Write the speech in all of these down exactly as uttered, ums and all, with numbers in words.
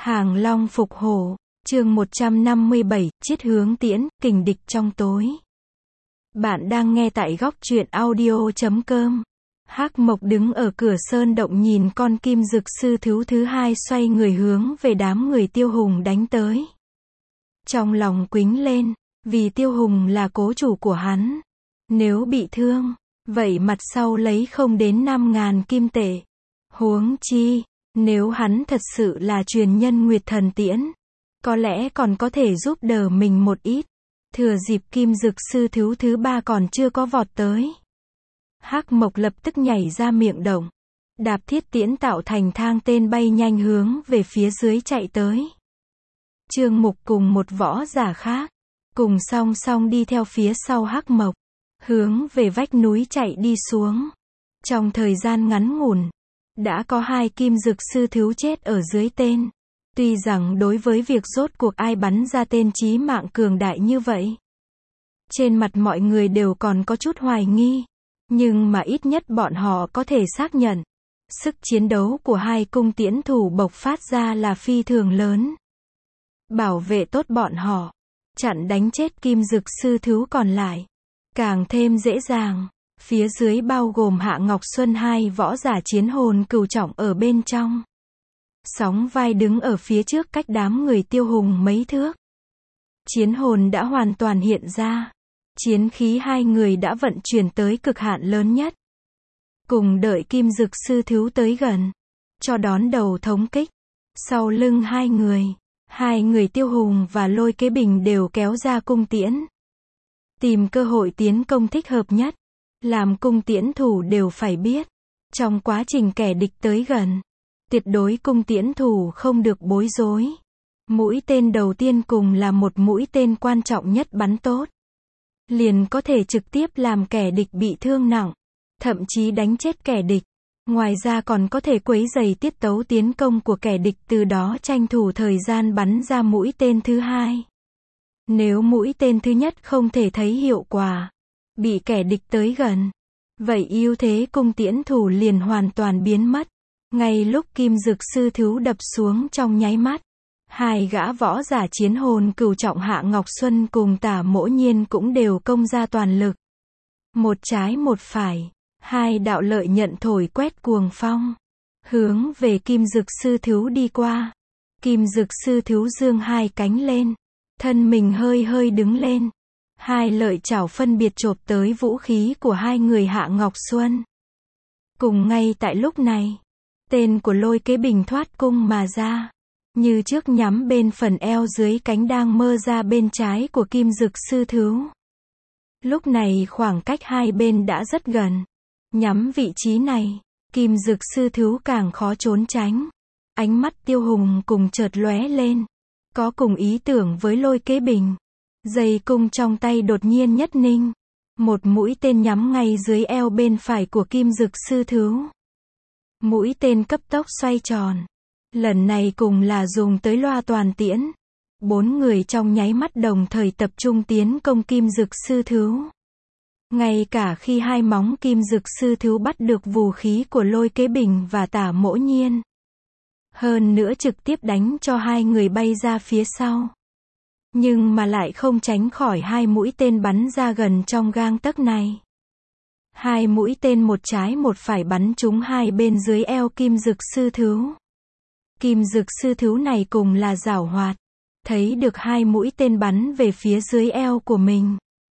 Hàng Long phục hổ, chương một trăm năm mươi bảy, chiết hướng tiễn, kình địch trong tối. Bạn đang nghe tại góc truyện audio chấm com. Hắc Mộc đứng ở cửa sơn động nhìn con kim dực sư thứ thứ hai xoay người hướng về đám người Tiêu Hùng đánh tới. Trong lòng quĩnh lên, vì Tiêu Hùng là cố chủ của hắn. Nếu bị thương, vậy mặt sau lấy không đến năm ngàn kim tệ. Huống chi, nếu hắn thật sự là truyền nhân Nguyệt Thần Tiễn, có lẽ còn có thể giúp đỡ mình một ít. Thừa dịp kim dực sư thứ thứ ba còn chưa có vọt tới, Hắc Mộc lập tức nhảy ra miệng động, đạp thiết tiễn tạo thành thang tên bay nhanh hướng về phía dưới chạy tới. Trương Mục cùng một võ giả khác, cùng song song đi theo phía sau Hắc Mộc, hướng về vách núi chạy đi xuống. Trong thời gian ngắn ngủn, đã có hai kim dực sư thứ chết ở dưới tên. Tuy rằng đối với việc rốt cuộc ai bắn ra tên chí mạng cường đại như vậy, trên mặt mọi người đều còn có chút hoài nghi, nhưng mà ít nhất bọn họ có thể xác nhận, sức chiến đấu của hai cung tiễn thủ bộc phát ra là phi thường lớn. Bảo vệ tốt bọn họ, chặn đánh chết kim dực sư thứ còn lại, càng thêm dễ dàng. Phía dưới bao gồm Hạ Ngọc Xuân hai võ giả chiến hồn cửu trọng ở bên trong. Sóng vai đứng ở phía trước cách đám người Tiêu Hùng mấy thước. Chiến hồn đã hoàn toàn hiện ra. Chiến khí hai người đã vận chuyển tới cực hạn lớn nhất. Cùng đợi kim dực sư thứ tới gần, cho đón đầu thống kích. Sau lưng hai người, hai người Tiêu Hùng và Lôi Kế Bình đều kéo ra cung tiễn. Tìm cơ hội tiến công thích hợp nhất. Làm cung tiễn thủ đều phải biết, trong quá trình kẻ địch tới gần, tuyệt đối cung tiễn thủ không được bối rối. Mũi tên đầu tiên cùng là một mũi tên quan trọng nhất bắn tốt, liền có thể trực tiếp làm kẻ địch bị thương nặng, thậm chí đánh chết kẻ địch. Ngoài ra còn có thể quấy rầy tiết tấu tiến công của kẻ địch, từ đó tranh thủ thời gian bắn ra mũi tên thứ hai. Nếu mũi tên thứ nhất không thể thấy hiệu quả, bị kẻ địch tới gần, vậy ưu thế cung tiễn thủ liền hoàn toàn biến mất. Ngay lúc kim dực sư thứ đập xuống trong nháy mắt, hai gã võ giả chiến hồn cửu trọng Hạ Ngọc Xuân cùng Tả Mỗ Nhiên cũng đều công ra toàn lực. Một trái một phải, hai đạo lợi nhận thổi quét cuồng phong, hướng về kim dực sư thứ đi qua. Kim dực sư thứ giương hai cánh lên, thân mình hơi hơi đứng lên. Hai lợi chảo phân biệt chộp tới vũ khí của hai người Hạ Ngọc Xuân. Cùng ngay tại lúc này, tên của Lôi Kế Bình thoát cung mà ra, như trước nhắm bên phần eo dưới cánh đang mơ ra bên trái của kim dực sư thứ. Lúc này khoảng cách hai bên đã rất gần. Nhắm vị trí này, kim dực sư thứ càng khó trốn tránh. Ánh mắt Tiêu Hùng cùng chợt lóe lên, có cùng ý tưởng với Lôi Kế Bình. Dây cung trong tay đột nhiên nhất ninh, một mũi tên nhắm ngay dưới eo bên phải của kim dực sư thứ. Mũi tên cấp tốc xoay tròn, lần này cùng là dùng tới loa toàn tiễn. Bốn người trong nháy mắt đồng thời tập trung tiến công kim dực sư thứ. Ngay cả khi hai móng kim dực sư thứ bắt được vũ khí của Lôi Kế Bình và Tả Mỗ Nhiên, hơn nữa trực tiếp đánh cho hai người bay ra phía sau. Nhưng mà lại không tránh khỏi hai mũi tên bắn ra gần trong gang tấc này. Hai mũi tên một trái một phải bắn trúng hai bên dưới eo kim dực sư thứ. Kim dực sư thứ này cùng là giảo hoạt, thấy được hai mũi tên bắn về phía dưới eo của mình.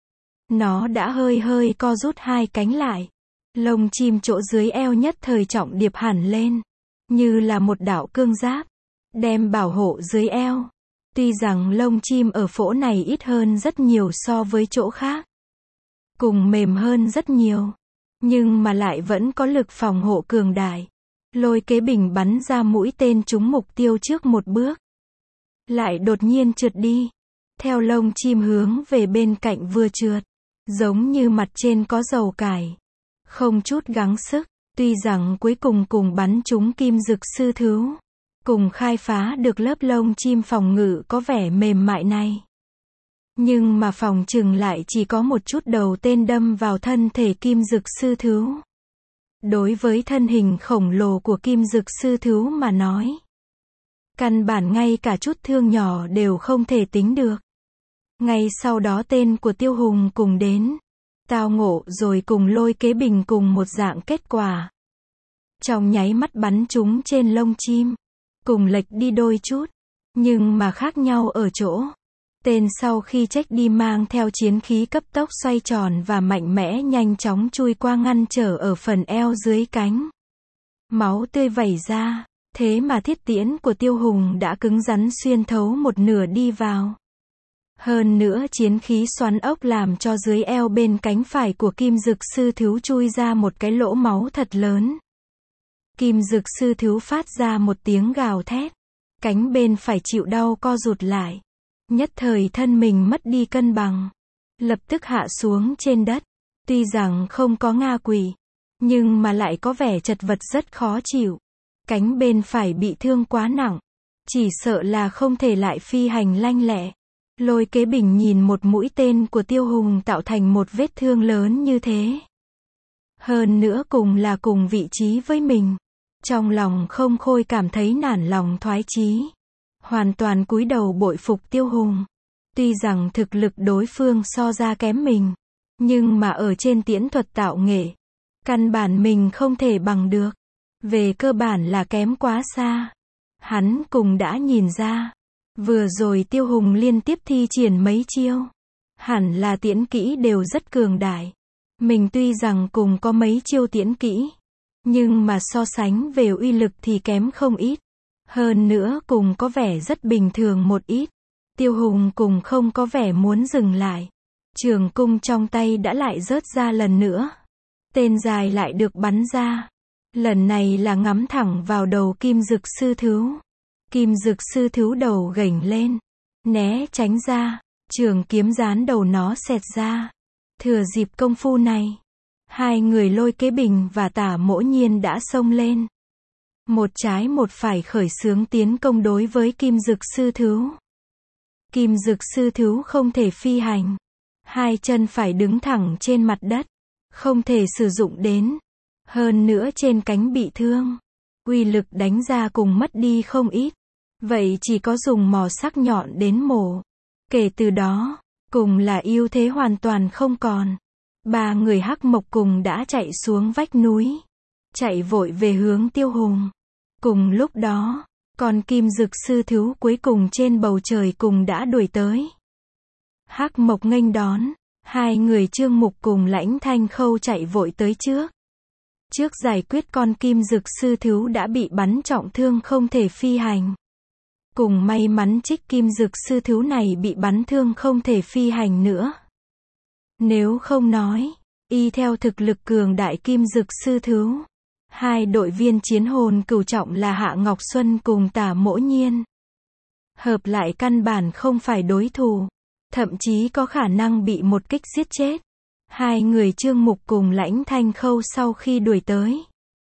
Nó đã hơi hơi co rút hai cánh lại. Lông chim chỗ dưới eo nhất thời trọng điệp hẳn lên, như là một đạo cương giáp, đem bảo hộ dưới eo. Tuy rằng lông chim ở phỗ này ít hơn rất nhiều so với chỗ khác, cùng mềm hơn rất nhiều, nhưng mà lại vẫn có lực phòng hộ cường đại. Lôi Kế Bình bắn ra mũi tên trúng mục tiêu trước một bước, lại đột nhiên trượt đi, theo lông chim hướng về bên cạnh vừa trượt, giống như mặt trên có dầu cải, không chút gắng sức. Tuy rằng cuối cùng cùng bắn trúng kim dực sư thứ, cùng khai phá được lớp lông chim phòng ngự có vẻ mềm mại này, nhưng mà phòng chừng lại chỉ có một chút đầu tên đâm vào thân thể kim dực sư thứ. Đối với thân hình khổng lồ của kim dực sư thứ mà nói, Căn bản ngay cả chút thương nhỏ đều không thể tính được. Ngay sau đó tên của Tiêu Hùng cùng đến. Tao ngộ rồi cùng Lôi Kế Bình cùng một dạng kết quả. Trong nháy mắt bắn chúng trên lông chim. Cùng lệch đi đôi chút. Nhưng mà khác nhau ở chỗ. Tên sau khi trách đi mang theo chiến khí cấp tốc xoay tròn và mạnh mẽ nhanh chóng chui qua ngăn trở ở phần eo dưới cánh. Máu tươi vẩy ra. Thế mà thiết tiễn của Tiêu Hùng đã cứng rắn xuyên thấu một nửa đi vào. Hơn nữa chiến khí xoắn ốc làm cho dưới eo bên cánh phải của Kim Dực Sư Thứu chui ra một cái lỗ máu thật lớn. Kim Dực Sư Thứu phát ra một tiếng gào thét. Cánh bên phải chịu đau co rụt lại. Nhất thời thân mình mất đi cân bằng. Lập tức hạ xuống trên đất. Tuy rằng không có ngã quỵ, nhưng mà lại có vẻ chật vật rất khó chịu. Cánh bên phải bị thương quá nặng. Chỉ sợ là không thể lại phi hành lanh lẹ. Lôi Kế Bình nhìn một mũi tên của Tiêu Hùng tạo thành một vết thương lớn như thế. Hơn nữa cùng là cùng vị trí với mình. Trong lòng không khôi cảm thấy nản lòng thoái chí. Hoàn toàn cúi đầu bội phục Tiêu Hùng. Tuy rằng thực lực đối phương so ra kém mình. Nhưng mà ở trên tiễn thuật tạo nghệ. Căn bản mình không thể bằng được. Về cơ bản là kém quá xa. Hắn cùng đã nhìn ra. Vừa rồi Tiêu Hùng liên tiếp thi triển mấy chiêu. Hẳn là tiễn kỹ đều rất cường đại. Mình tuy rằng cùng có mấy chiêu tiễn kỹ. Nhưng mà so sánh về uy lực thì kém không ít. Hơn nữa cùng có vẻ rất bình thường một ít. Tiêu Hùng cùng không có vẻ muốn dừng lại. Trường cung trong tay đã lại rớt ra lần nữa. Tên dài lại được bắn ra. Lần này là ngắm thẳng vào đầu Kim Dực Sư Thứu. Kim Dực Sư Thứu đầu gềnh lên. Né tránh ra. Trường kiếm dán đầu nó xẹt ra. Thừa dịp công phu này. Hai người Lôi Kế Bình và Tả Mỗ Nhiên đã xông lên. Một trái một phải khởi xướng tiến công đối với Kim Dực Sư Thứu. Kim Dực Sư Thứu không thể phi hành. Hai chân phải đứng thẳng trên mặt đất. Không thể sử dụng đến. Hơn nữa trên cánh bị thương. Uy lực đánh ra cùng mất đi không ít. Vậy chỉ có dùng mỏ sắc nhọn đến mổ. Kể từ đó, cùng là ưu thế hoàn toàn không còn. Ba người Hắc Mộc cùng đã chạy xuống vách núi. Chạy vội về hướng Tiêu Hùng. Cùng lúc đó, còn Kim Dực Sư Thứu cuối cùng trên bầu trời cùng đã đuổi tới. Hắc Mộc nghênh đón. Hai người Trương Mục cùng Lãnh Thanh Khâu chạy vội tới trước. Trước giải quyết con Kim Dực Sư Thứu đã bị bắn trọng thương không thể phi hành. Cùng may mắn trích Kim Dực Sư Thứu này bị bắn thương không thể phi hành nữa. Nếu không nói, y theo thực lực cường đại Kim Dực Sư Thứu, hai đội viên chiến hồn cửu trọng là Hạ Ngọc Xuân cùng Tả Mỗ Nhiên. Hợp lại căn bản không phải đối thủ. Thậm chí có khả năng bị một kích giết chết. Hai người Trương Mục cùng Lãnh Thanh Khâu sau khi đuổi tới.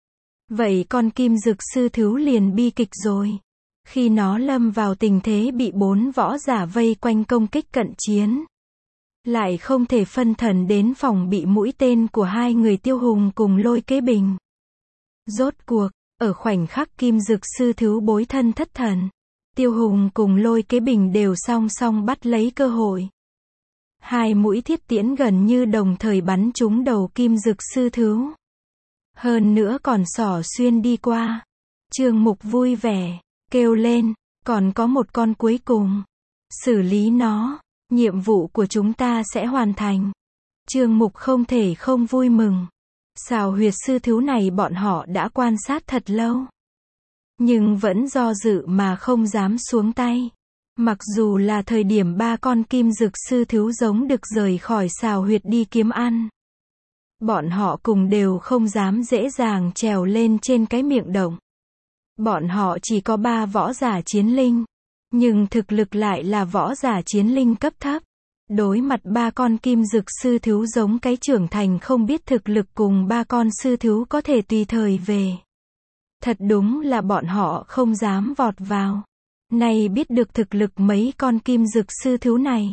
Vậy con Kim Dực Sư Thứu liền bi kịch rồi. Khi nó lâm vào tình thế bị bốn võ giả vây quanh công kích cận chiến. Lại không thể phân thần đến phòng bị mũi tên của hai người Tiêu Hùng cùng Lôi Kế Bình. Rốt cuộc, ở khoảnh khắc Kim Dực Sư Thứu bối thân thất thần. Tiêu Hùng cùng Lôi Kế Bình đều song song bắt lấy cơ hội. Hai mũi thiết tiễn gần như đồng thời bắn trúng đầu Kim Dực Sư Thứu. Hơn nữa còn xỏ xuyên đi qua. Trương Mục vui vẻ, kêu lên, còn có một con cuối cùng. Xử lý nó, nhiệm vụ của chúng ta sẽ hoàn thành. Trương Mục không thể không vui mừng. Xào huyệt sư thứu này bọn họ đã quan sát thật lâu. Nhưng vẫn do dự mà không dám xuống tay. Mặc dù là thời điểm ba con kim dực sư thứu giống được rời khỏi xào huyệt đi kiếm ăn. Bọn họ cùng đều không dám dễ dàng trèo lên trên cái miệng động. Bọn họ chỉ có ba võ giả chiến linh. Nhưng thực lực lại là võ giả chiến linh cấp thấp. Đối mặt ba con kim dực sư thứu giống cái trưởng thành không biết thực lực cùng ba con sư thứu có thể tùy thời về. Thật đúng là bọn họ không dám vọt vào. Nay biết được thực lực mấy con kim dực sư thứu này.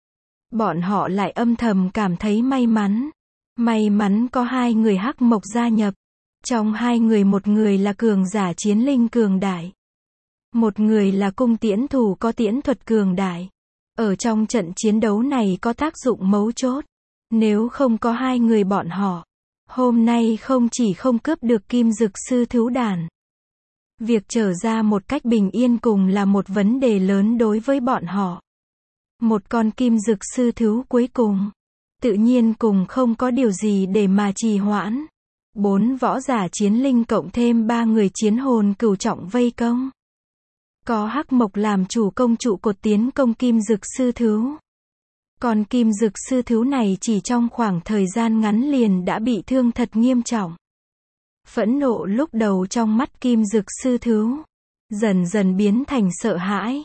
Bọn họ lại âm thầm cảm thấy may mắn. May mắn có hai người hắc mộc gia nhập. Trong hai người một người là cường giả chiến linh cường đại. Một người là cung tiễn thủ có tiễn thuật cường đại. Ở trong trận chiến đấu này có tác dụng mấu chốt. Nếu không có hai người bọn họ, hôm nay không chỉ không cướp được kim dực sư thú đàn. Việc trở ra một cách bình yên cùng là một vấn đề lớn đối với bọn họ. Một con kim dực sư thú cuối cùng. Tự nhiên cùng không có điều gì để mà trì hoãn. Bốn võ giả chiến linh cộng thêm ba người chiến hồn cửu trọng vây công. Có Hắc Mộc làm chủ công trụ cột tiến công kim dực sư thú. Còn kim dực sư thú này chỉ trong khoảng thời gian ngắn liền đã bị thương thật nghiêm trọng. Phẫn nộ lúc đầu trong mắt kim dực sư thú, dần dần biến thành sợ hãi.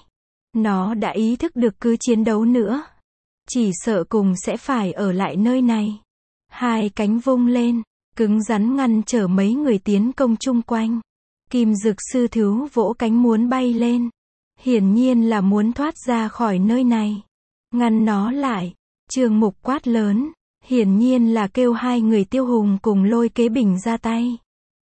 Nó đã ý thức được cứ chiến đấu nữa, chỉ sợ cùng sẽ phải ở lại nơi này. Hai cánh vung lên, cứng rắn ngăn trở mấy người tiến công chung quanh. Kim dực sư thú vỗ cánh muốn bay lên. Hiển nhiên là muốn thoát ra khỏi nơi này. Ngăn nó lại. Trương Mục quát lớn. Hiển nhiên là kêu hai người Tiêu Hùng cùng Lôi Kế Bình ra tay.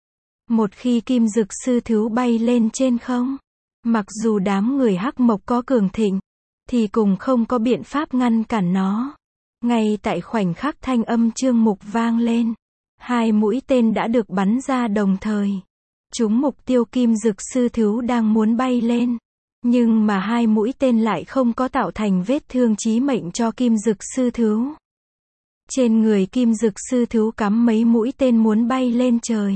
Một khi kim dực sư thú bay lên trên không, mặc dù đám người Hắc Mộc có cường thịnh, thì cùng không có biện pháp ngăn cản nó. Ngay tại khoảnh khắc thanh âm Trương Mục vang lên, hai mũi tên đã được bắn ra đồng thời. Chúng mục tiêu kim dực sư thú đang muốn bay lên. Nhưng mà hai mũi tên lại không có tạo thành vết thương chí mệnh cho kim dực sư thú. Trên người kim dực sư thú cắm mấy mũi tên muốn bay lên trời.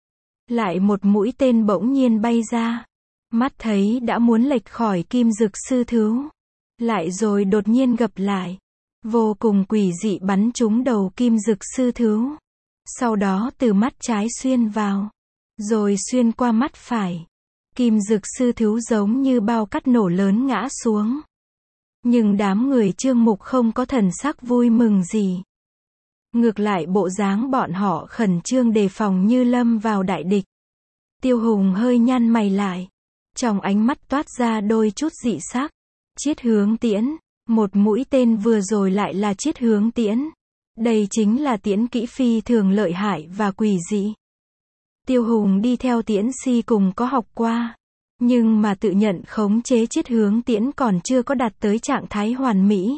Lại một mũi tên bỗng nhiên bay ra. Mắt thấy đã muốn lệch khỏi kim dực sư thú. Lại rồi đột nhiên gập lại. Vô cùng quỷ dị bắn trúng đầu kim dực sư thú. Sau đó từ mắt trái xuyên vào. Rồi xuyên qua mắt phải. Kim dực sư thú giống như bao cát nổ lớn ngã xuống. Nhưng đám người Trương Mục không có thần sắc vui mừng gì. Ngược lại bộ dáng bọn họ khẩn trương đề phòng như lâm vào đại địch. Tiêu Hùng hơi nhăn mày lại. Trong ánh mắt toát ra đôi chút dị sắc. Chiết hướng tiễn. Một mũi tên vừa rồi lại là chiết hướng tiễn. Đây chính là tiễn kỹ phi thường lợi hại và quỷ dị. Tiêu Hùng đi theo tiễn si cùng có học qua. Nhưng mà tự nhận khống chế chiết hướng tiễn còn chưa có đạt tới trạng thái hoàn mỹ.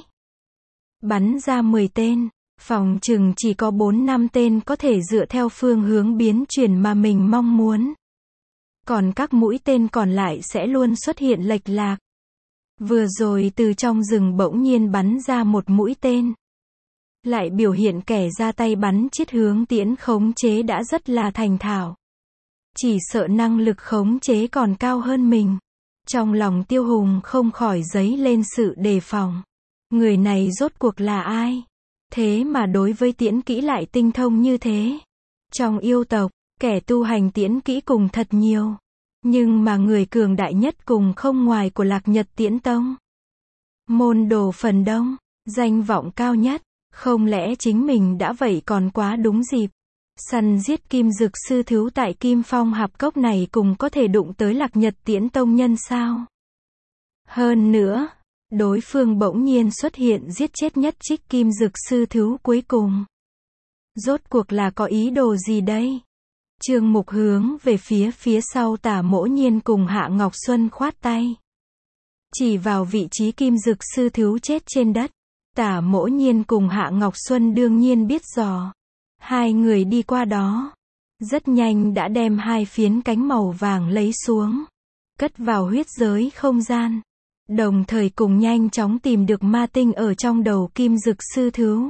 Bắn ra mười tên, phòng chừng chỉ có bốn năm tên có thể dựa theo phương hướng biến chuyển mà mình mong muốn. Còn các mũi tên còn lại sẽ luôn xuất hiện lệch lạc. Vừa rồi từ trong rừng bỗng nhiên bắn ra một mũi tên. Lại biểu hiện kẻ ra tay bắn chiết hướng tiễn khống chế đã rất là thành thạo. Chỉ sợ năng lực khống chế còn cao hơn mình. Trong lòng Tiêu Hùng không khỏi dấy lên sự đề phòng. Người này rốt cuộc là ai? Thế mà đối với tiễn kỹ lại tinh thông như thế. Trong yêu tộc, kẻ tu hành tiễn kỹ cùng thật nhiều. Nhưng mà người cường đại nhất cùng không ngoài của Lạc Nhật Tiễn Tông. Môn đồ phần đông, danh vọng cao nhất. Không lẽ chính mình đã vậy còn quá đúng dịp. Săn giết kim dực sư thú tại Kim Phong Hạp Cốc này cùng có thể đụng tới Lạc Nhật Tiễn Tông nhân sao? Hơn nữa, đối phương bỗng nhiên xuất hiện giết chết nhất trích kim dực sư thú cuối cùng. Rốt cuộc là có ý đồ gì đây? Trương Mục hướng về phía phía sau Tả Mỗ Nhiên cùng Hạ Ngọc Xuân khoát tay. Chỉ vào vị trí kim dực sư thú chết trên đất. Tả Mỗ Nhiên cùng Hạ Ngọc Xuân đương nhiên biết rõ. Hai người đi qua đó. Rất nhanh đã đem hai phiến cánh màu vàng lấy xuống. Cất vào huyết giới không gian. Đồng thời cùng nhanh chóng tìm được ma tinh ở trong đầu kim dực sư thú.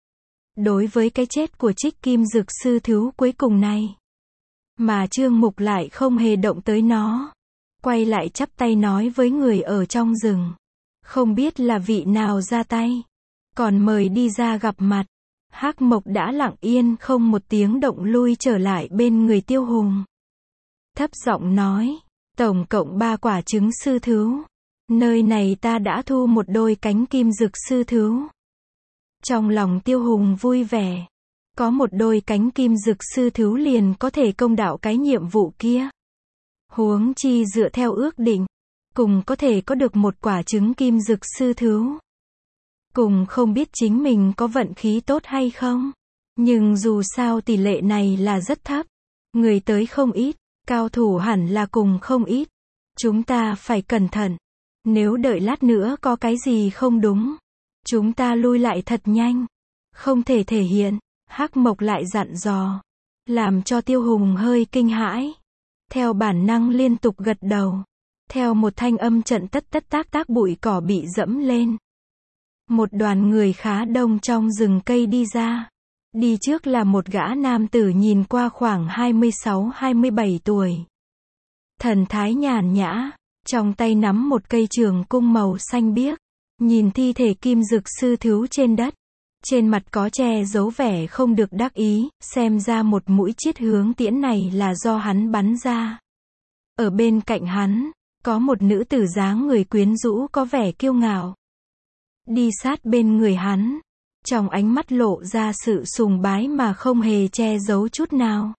Đối với cái chết của trích kim dực sư thú cuối cùng này. Mà Trương Mục lại không hề động tới nó. Quay lại chắp tay nói với người ở trong rừng. Không biết là vị nào ra tay. Còn mời đi ra gặp mặt. Hắc Mộc đã lặng yên không một tiếng động lui trở lại bên người Tiêu Hùng. Thấp giọng nói. Tổng cộng ba quả trứng sư thú. Nơi này ta đã thu một đôi cánh kim dực sư thú. Trong lòng Tiêu Hùng vui vẻ. Có một đôi cánh kim dực sư thú liền có thể công đạo cái nhiệm vụ kia. Huống chi dựa theo ước định. Cùng có thể có được một quả trứng kim dực sư thú. Cùng không biết chính mình có vận khí tốt hay không. Nhưng dù sao tỷ lệ này là rất thấp. Người tới không ít. Cao thủ hẳn là cùng không ít. Chúng ta phải cẩn thận. Nếu đợi lát nữa có cái gì không đúng, chúng ta lui lại thật nhanh. Không thể thể hiện. Hắc Mộc lại dặn dò, làm cho Tiêu Hùng hơi kinh hãi. Theo bản năng liên tục gật đầu. Theo một thanh âm trận tất tất tác tác bụi cỏ bị dẫm lên. Một đoàn người khá đông trong rừng cây đi ra. Đi trước là một gã nam tử nhìn qua khoảng hai mươi sáu hai mươi bảy tuổi. Thần thái nhàn nhã, trong tay nắm một cây trường cung màu xanh biếc. Nhìn thi thể Kim Dực sư thứu trên đất. Trên mặt có che giấu vẻ không được đắc ý, xem ra một mũi chiết hướng tiễn này là do hắn bắn ra. Ở bên cạnh hắn, có một nữ tử dáng người quyến rũ có vẻ kiêu ngạo. Đi sát bên người hắn, trong ánh mắt lộ ra sự sùng bái mà không hề che giấu chút nào.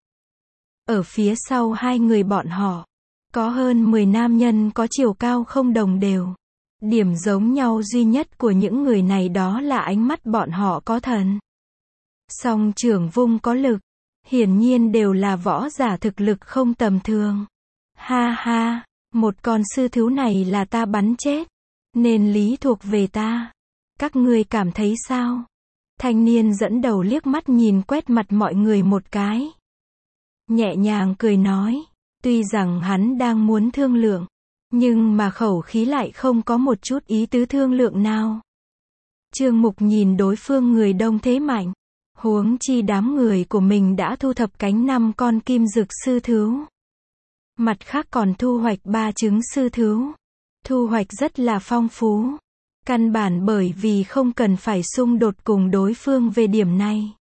Ở phía sau hai người bọn họ, có hơn mười nam nhân có chiều cao không đồng đều. Điểm giống nhau duy nhất của những người này đó là ánh mắt bọn họ có thần. Song trưởng vung có lực, hiển nhiên đều là võ giả thực lực không tầm thường. Ha ha, một con sư thứu này là ta bắn chết, nên lý thuộc về ta. Các ngươi cảm thấy sao? Thanh niên dẫn đầu liếc mắt nhìn quét mặt mọi người một cái. Nhẹ nhàng cười nói, tuy rằng hắn đang muốn thương lượng, nhưng mà khẩu khí lại không có một chút ý tứ thương lượng nào. Trương Mục nhìn đối phương người đông thế mạnh, huống chi đám người của mình đã thu thập cánh năm con Kim Dực sư thứu. Mặt khác còn thu hoạch ba trứng sư thứu. Thu hoạch rất là phong phú. Căn bản bởi vì không cần phải xung đột cùng đối phương về điểm này.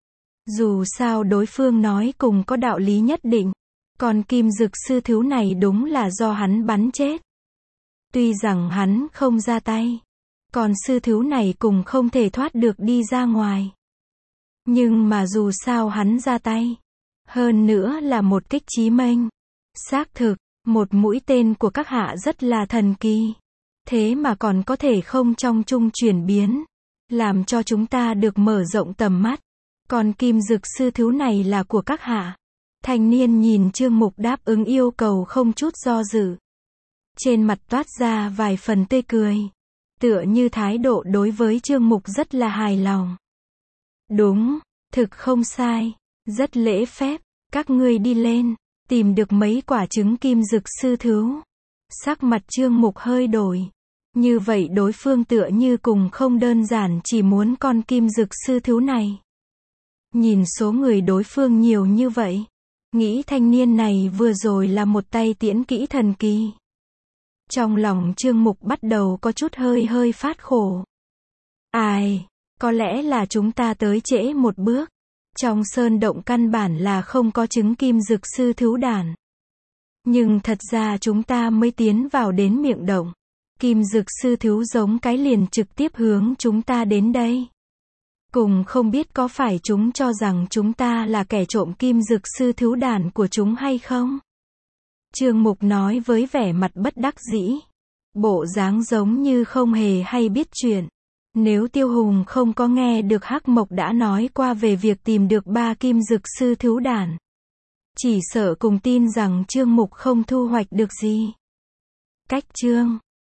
Dù sao đối phương nói cùng có đạo lý nhất định. Còn Kim Dực sư thứu này đúng là do hắn bắn chết. Tuy rằng hắn không ra tay, còn sư thứu này cùng không thể thoát được đi ra ngoài. Nhưng mà dù sao hắn ra tay. Hơn nữa là một kích chí mệnh. Xác thực, một mũi tên của các hạ rất là thần kỳ. Thế mà còn có thể không trong chung chuyển biến. Làm cho chúng ta được mở rộng tầm mắt. Còn Kim Dực sư thứu này là của các hạ. Thanh niên nhìn Trương Mục đáp ứng yêu cầu không chút do dự. Trên mặt toát ra vài phần tươi cười. Tựa như thái độ đối với Trương Mục rất là hài lòng. Đúng, thực không sai. Rất lễ phép, các ngươi đi lên. Tìm được mấy quả trứng Kim Dực sư thứu. Sắc mặt Trương Mục hơi đổi. Như vậy đối phương tựa như cùng không đơn giản chỉ muốn con Kim Dực sư thứu này. Nhìn số người đối phương nhiều như vậy. Nghĩ thanh niên này vừa rồi là một tay tiễn kỹ thần kỳ. Trong lòng Trương Mục bắt đầu có chút hơi hơi phát khổ. Ai, có lẽ là chúng ta tới trễ một bước. Trong sơn động căn bản là không có trứng Kim Dực sư thứu đàn. Nhưng thật ra chúng ta mới tiến vào đến miệng động. Kim Dực sư thứu giống cái liền trực tiếp hướng chúng ta đến đây. Cùng không biết có phải chúng cho rằng chúng ta là kẻ trộm Kim Dực sư thứu đàn của chúng hay không? Trương Mục nói với vẻ mặt bất đắc dĩ. Bộ dáng giống như không hề hay biết chuyện. Nếu Tiêu Hùng không có nghe được Hắc Mộc đã nói qua về việc tìm được ba Kim Dực sư thứu đàn, chỉ sợ cùng tin rằng Trương Mục không thu hoạch được gì. Cách chương